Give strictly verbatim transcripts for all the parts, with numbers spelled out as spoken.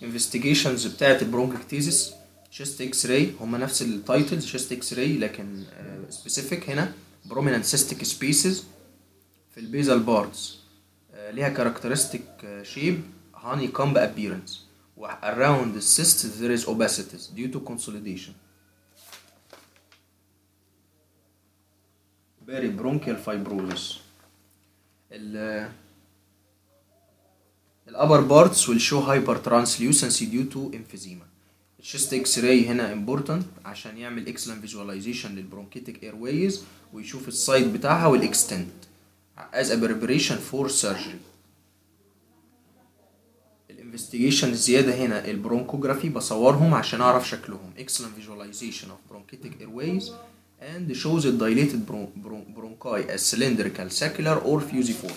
investigations بتاعت البرونكيكتيزيس chest اكس راي هما نفس التايتلز chest اكس راي لكن specific هنا prominent cystic spaces في البيزال بارتس ليها characteristic shape honeycomb appearance و around the cyst there is opacities due to consolidation. Peribronchial fibrosis. ال ال upper parts will show hypertranslucency due to emphysema. الشيست اكس راي هنا important عشان يعمل excellent visualization للبرونكيتك airways ويشوف السايد بتاعها والاكستنت as a preparation for surgery. الانفستيجيشن الزيادة هنا البرونكوجرافي بصورهم عشان اعرف شكلهم excellent visualization of bronchitic airways and shows the dilated bron bron bronchi as cylindrical, saccular or fusiform.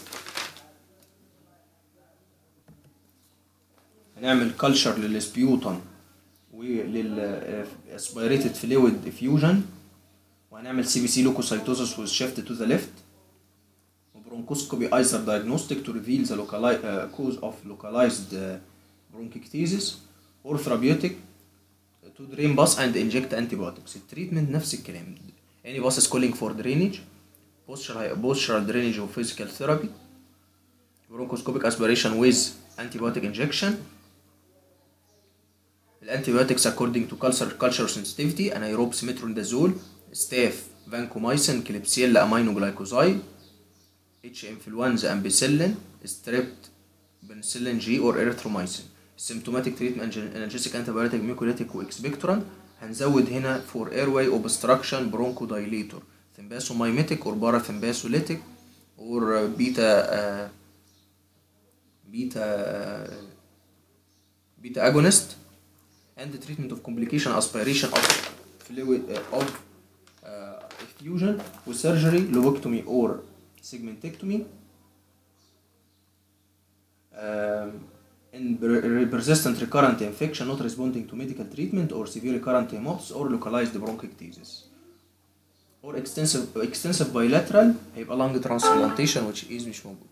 هنعمل culture للسبيوتون ولل aspirated fluid effusion وهنعمل سي بي سي leukocytosis with shift to the left وبرونكوسكوبي either diagnostic to reveal the locali uh, cause of localized uh, bronchiectasis or therapeutic to drain pus and inject antibiotics. التريتمنت نفس الكلام. any pus is calling for drainage, postural postural drainage or physical therapy, bronchoscopic aspiration with antibiotic injection. الانتيبيوتكس according to culture culture sensitivity anaerobe metronidazole, staph, vancomycin, klebsiella aminoglycoside, H influenza ampicillin, strep, penicillin G or erythromycin. symptomatic treatment analgesic antibiotic mucolytic واكسبكتورانت. هنزود هنا for airway obstruction bronchodilator thimbasomymetic or parathymbasolytic or beta uh, beta uh, beta agonist and the treatment of complication aspiration of fluid uh, of uh, effusion with surgery lobectomy or segmentectomy. um, in persistent recurrent infection not responding to medical treatment or severe recurrent hemoptysis or localized bronchiectasis or extensive extensive bilateral هيبقى lung transplantation which is مش موجود.